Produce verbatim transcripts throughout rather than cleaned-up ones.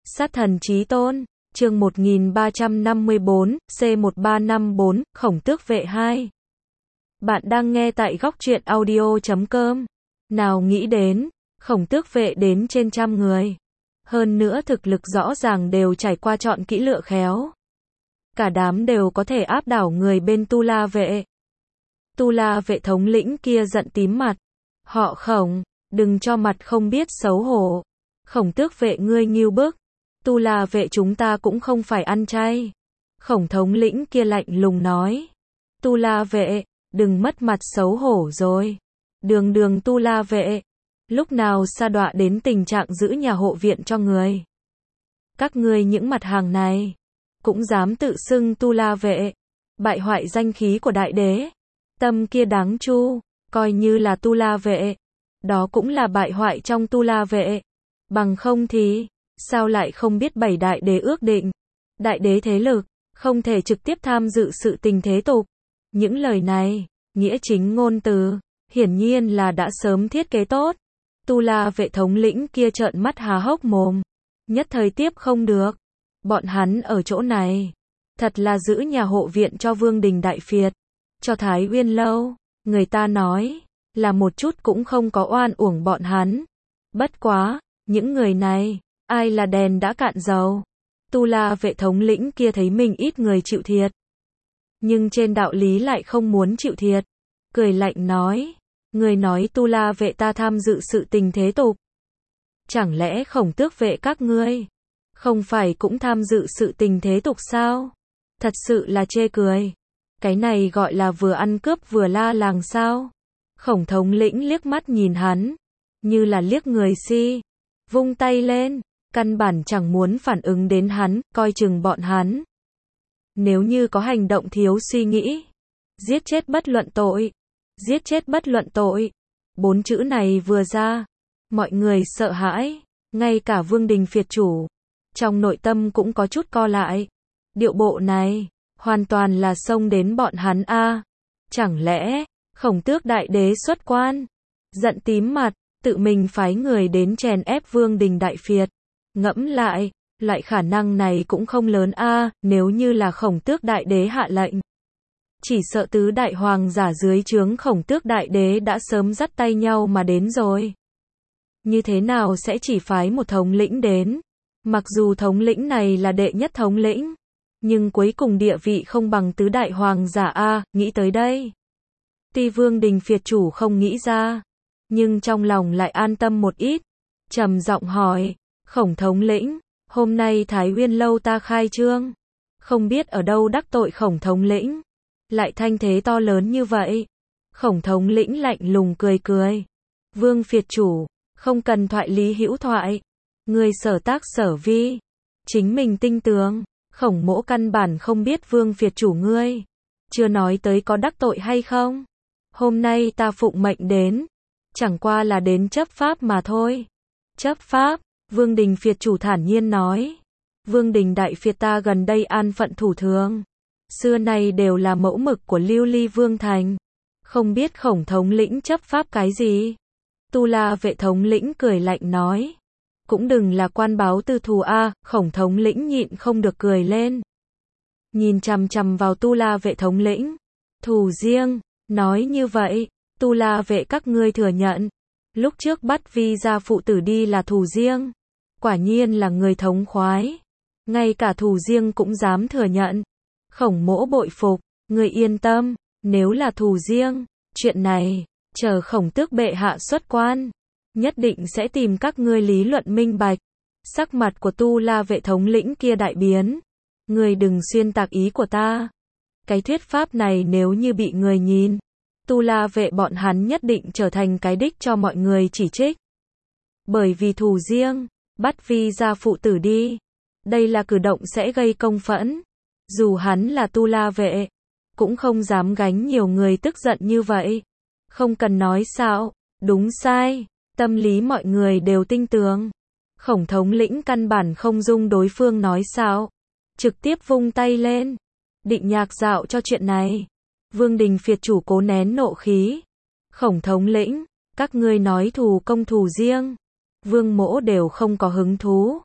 Sát thần chí tôn, chương một nghìn ba trăm năm mươi bốn, C một ba năm bốn, Khổng Tước Vệ hai. Bạn đang nghe tại góc truyện audio chấm com. Nào nghĩ đến, Khổng Tước Vệ đến trên trăm người. Hơn nữa thực lực rõ ràng đều trải qua chọn kỹ lựa khéo. Cả đám đều có thể áp đảo người bên Tu La Vệ. Tu La Vệ thống lĩnh kia giận tím mặt. Họ Khổng, đừng cho mặt không biết xấu hổ. Khổng Tước Vệ ngươi nghêu bức. Tu La Vệ chúng ta cũng không phải ăn chay. Khổng thống lĩnh kia lạnh lùng nói. Tu La Vệ, đừng mất mặt xấu hổ rồi. Đường đường Tu La Vệ, lúc nào sa đọa đến tình trạng giữ nhà hộ viện cho người. Các ngươi những mặt hàng này, cũng dám tự xưng Tu La Vệ, bại hoại danh khí của đại đế. Tâm kia đáng chu, coi như là Tu La Vệ, đó cũng là bại hoại trong Tu La Vệ. Bằng không thì, sao lại không biết bảy đại đế ước định, đại đế thế lực, không thể trực tiếp tham dự sự tình thế tục. Những lời này, nghĩa chính ngôn từ, hiển nhiên là đã sớm thiết kế tốt. Tu La Vệ thống lĩnh kia trợn mắt há hốc mồm, nhất thời tiếp không được. Bọn hắn ở chỗ này, thật là giữ nhà hộ viện cho Vương Đình Đại Phiệt, cho Thái Uyên Lâu, người ta nói, là một chút cũng không có oan uổng bọn hắn. Bất quá, những người này, ai là đèn đã cạn dầu. Tu La Vệ thống lĩnh kia thấy mình ít người chịu thiệt, nhưng trên đạo lý lại không muốn chịu thiệt. Cười lạnh nói, người nói Tu La Vệ ta tham dự sự tình thế tục. Chẳng lẽ Khổng Tước Vệ các ngươi, không phải cũng tham dự sự tình thế tục sao? Thật sự là chê cười. Cái này gọi là vừa ăn cướp vừa la làng sao? Khổng thống lĩnh liếc mắt nhìn hắn, như là liếc người si. Vung tay lên, căn bản chẳng muốn phản ứng đến hắn, coi chừng bọn hắn. Nếu như có hành động thiếu suy nghĩ, giết chết bất luận tội, giết chết bất luận tội. Bốn chữ này vừa ra, mọi người sợ hãi, ngay cả Vương Đình Phiệt chủ, trong nội tâm cũng có chút co lại. Điệu bộ này, hoàn toàn là xông đến bọn hắn a. À. Chẳng lẽ, Khổng Tước Đại Đế xuất quan, giận tím mặt, tự mình phái người đến chèn ép Vương Đình Đại Phiệt. Ngẫm lại, loại khả năng này cũng không lớn a. À, nếu như là Khổng Tước Đại Đế hạ lệnh, chỉ sợ tứ đại hoàng giả dưới trướng Khổng Tước Đại Đế đã sớm dắt tay nhau mà đến rồi. Như thế nào sẽ chỉ phái một thống lĩnh đến? Mặc dù thống lĩnh này là đệ nhất thống lĩnh, nhưng cuối cùng địa vị không bằng tứ đại hoàng giả a. À, nghĩ tới đây, tuy Vương Đình Phiệt chủ không nghĩ ra, nhưng trong lòng lại an tâm một ít. Trầm giọng hỏi, Khổng thống lĩnh, hôm nay Thái Uyên Lâu ta khai trương, không biết ở đâu đắc tội Khổng thống lĩnh, lại thanh thế to lớn như vậy. Khổng thống lĩnh lạnh lùng cười cười, Vương Phiệt chủ, không cần thoại lý hữu thoại, người sở tác sở vi, chính mình tinh tường. Khổng mỗ căn bản không biết Vương Phiệt chủ ngươi, chưa nói tới có đắc tội hay không. Hôm nay ta phụng mệnh đến, chẳng qua là đến chấp pháp mà thôi. Chấp pháp? Vương Đình Phiệt chủ thản nhiên nói. Vương Đình Đại Phiệt ta gần đây an phận thủ thường, xưa nay đều là mẫu mực của Lưu Ly Vương Thành, không biết Khổng thống lĩnh chấp pháp cái gì. Tu La Vệ thống lĩnh cười lạnh nói, cũng đừng là quan báo tư thù a. À. Khổng thống lĩnh nhịn không được cười lên, nhìn chằm chằm vào Tu La Vệ thống lĩnh. Thù riêng? Nói như vậy, Tu La Vệ các ngươi thừa nhận, lúc trước bắt Vi gia phụ tử đi là thù riêng. Quả nhiên là người thống khoái, ngay cả thù riêng cũng dám thừa nhận. Khổng mỗ bội phục, người yên tâm, nếu là thù riêng, chuyện này, chờ Khổng Tước bệ hạ xuất quan, nhất định sẽ tìm các ngươi lý luận minh bạch. Sắc mặt của Tu La Vệ thống lĩnh kia đại biến. Người đừng xuyên tạc ý của ta. Cái thuyết pháp này nếu như bị người nhìn, Tu La Vệ bọn hắn nhất định trở thành cái đích cho mọi người chỉ trích. Bởi vì thù riêng, bắt Vi gia phụ tử đi, đây là cử động sẽ gây công phẫn. Dù hắn là Tu La Vệ, cũng không dám gánh nhiều người tức giận như vậy. Không cần nói sao, đúng sai, tâm lý mọi người đều tinh tường. Khổng thống lĩnh căn bản không dung đối phương nói sao, trực tiếp vung tay lên, định nhạc dạo cho chuyện này. Vương Đình Phiệt chủ cố nén nộ khí. Khổng thống lĩnh, các ngươi nói thù công thù riêng, Vương mỗ đều không có hứng thú.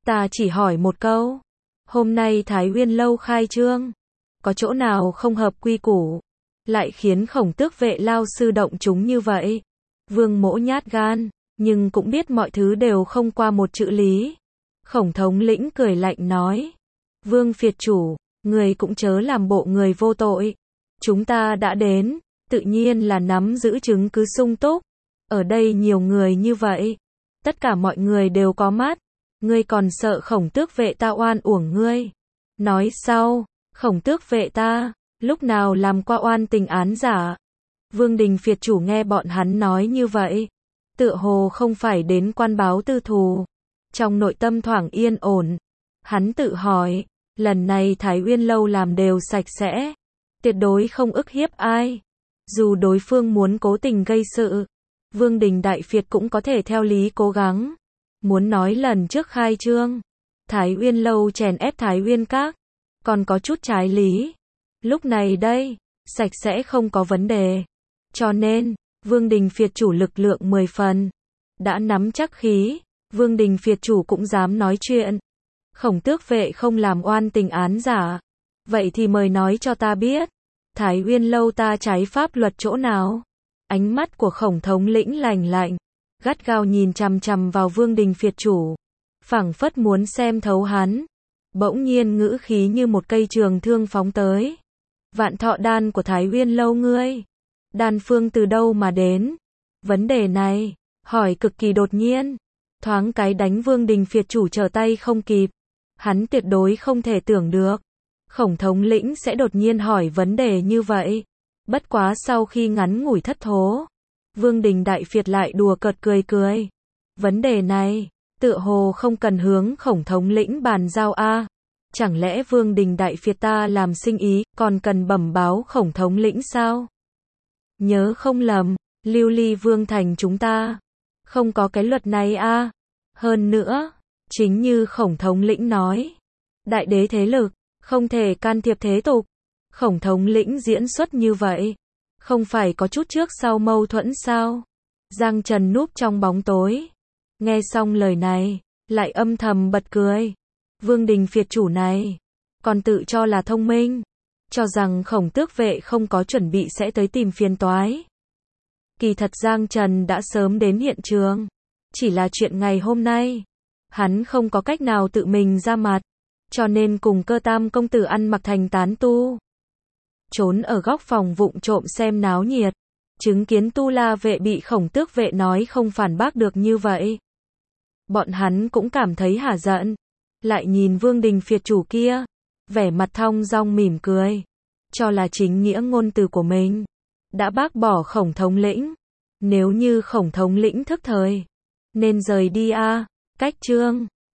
Ta chỉ hỏi một câu. Hôm nay Thái Uyên lâu khai trương, có chỗ nào không hợp quy củ, lại khiến Khổng Tước vệ lao sư động chúng như vậy? Vương Mỗ nhát gan, nhưng cũng biết mọi thứ đều không qua một chữ lý. Khổng thống lĩnh cười lạnh nói. Vương phiệt chủ, người cũng chớ làm bộ người vô tội. Chúng ta đã đến, tự nhiên là nắm giữ chứng cứ sung túc. Ở đây nhiều người như vậy, tất cả mọi người đều có mắt. Ngươi còn sợ Khổng Tước vệ ta oan uổng ngươi? Nói sau, Khổng Tước vệ ta, lúc nào làm qua oan tình án giả? Vương Đình phiệt chủ nghe bọn hắn nói như vậy, tựa hồ không phải đến quan báo tư thù. Trong nội tâm thoảng yên ổn, hắn tự hỏi, lần này Thái Uyên lâu làm đều sạch sẽ, tuyệt đối không ức hiếp ai. Dù đối phương muốn cố tình gây sự, Vương Đình đại phiệt cũng có thể theo lý cố gắng. Muốn nói lần trước khai trương, Thái Uyên lâu chèn ép Thái Uyên các, còn có chút trái lý. Lúc này đây, sạch sẽ không có vấn đề. Cho nên, Vương Đình phiệt chủ lực lượng mười phần. Đã nắm chắc khí, Vương Đình phiệt chủ cũng dám nói chuyện. Khổng Tước vệ không làm oan tình án giả. Vậy thì mời nói cho ta biết, Thái Uyên lâu ta trái pháp luật chỗ nào? Ánh mắt của Khổng thống lĩnh lạnh lạnh, gắt gao nhìn chằm chằm vào Vương Đình phiệt chủ, phảng phất muốn xem thấu hắn. Bỗng nhiên ngữ khí như một cây trường thương phóng tới. Vạn thọ đan của Thái Uyên lâu ngươi, đan phương từ đâu mà đến? Vấn đề này, hỏi cực kỳ đột nhiên, thoáng cái đánh Vương Đình phiệt chủ trở tay không kịp. Hắn tuyệt đối không thể tưởng được, Khổng thống lĩnh sẽ đột nhiên hỏi vấn đề như vậy. Bất quá sau khi ngắn ngủi thất thố, Vương Đình đại phiệt lại đùa cợt cười cười. Vấn đề này, tựa hồ không cần hướng Khổng thống lĩnh bàn giao a. Chẳng lẽ Vương Đình đại phiệt ta làm sinh ý, còn cần bẩm báo Khổng thống lĩnh sao? Nhớ không lầm, Lưu Ly Vương thành chúng ta không có cái luật này a. Hơn nữa, chính như Khổng thống lĩnh nói, đại đế thế lực không thể can thiệp thế tục. Khổng thống lĩnh diễn xuất như vậy, không phải có chút trước sau mâu thuẫn sao? Giang Trần núp trong bóng tối, nghe xong lời này, lại âm thầm bật cười. Vương Đình phiệt chủ này, còn tự cho là thông minh, cho rằng Khổng Tước vệ không có chuẩn bị sẽ tới tìm phiền toái. Kỳ thật Giang Trần đã sớm đến hiện trường, chỉ là chuyện ngày hôm nay, hắn không có cách nào tự mình ra mặt, cho nên cùng Cơ Tam công tử ăn mặc thành tán tu, trốn ở góc phòng vụng trộm xem náo nhiệt, chứng kiến Tu La vệ bị Khổng Tước vệ nói không phản bác được như vậy. Bọn hắn cũng cảm thấy hả giận, lại nhìn Vương Đình phiệt chủ kia, vẻ mặt thong dong mỉm cười, cho là chính nghĩa ngôn từ của mình đã bác bỏ Khổng thống lĩnh. Nếu như Khổng thống lĩnh thức thời, nên rời đi a. Cách chương